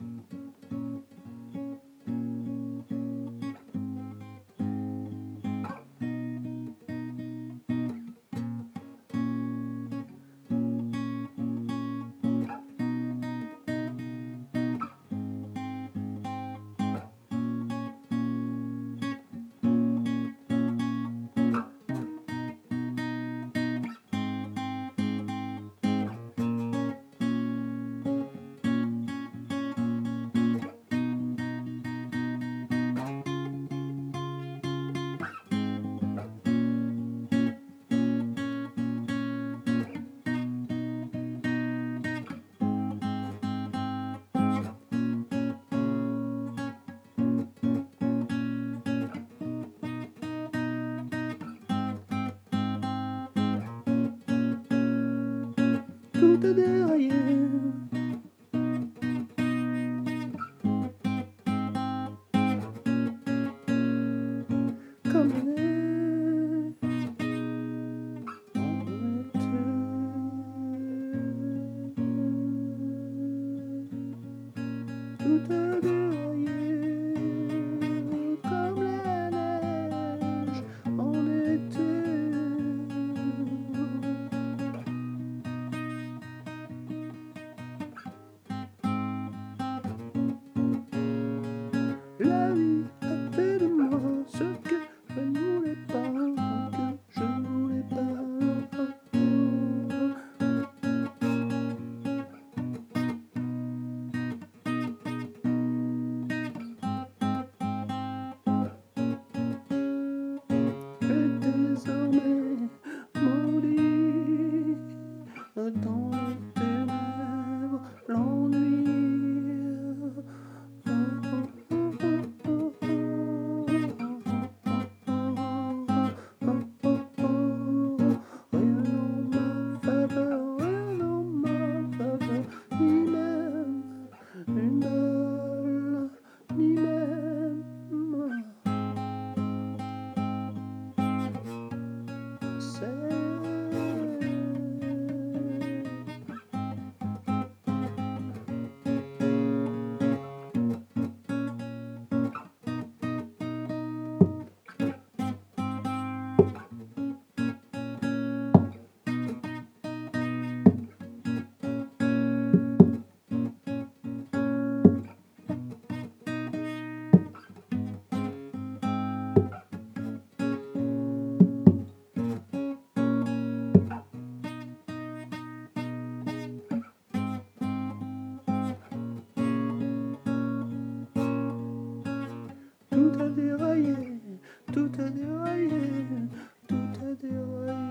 Tout est derrière. Comme la neige en été. Tout est derrière. Comme la neige en été. La vie a fait de moi ce que je ne voulais pas, que je ne voulais pas. Et désormais maudit dans les ténèbres, l'ennui. Tout a déraillé, tout a déraillé, tout a déraillé.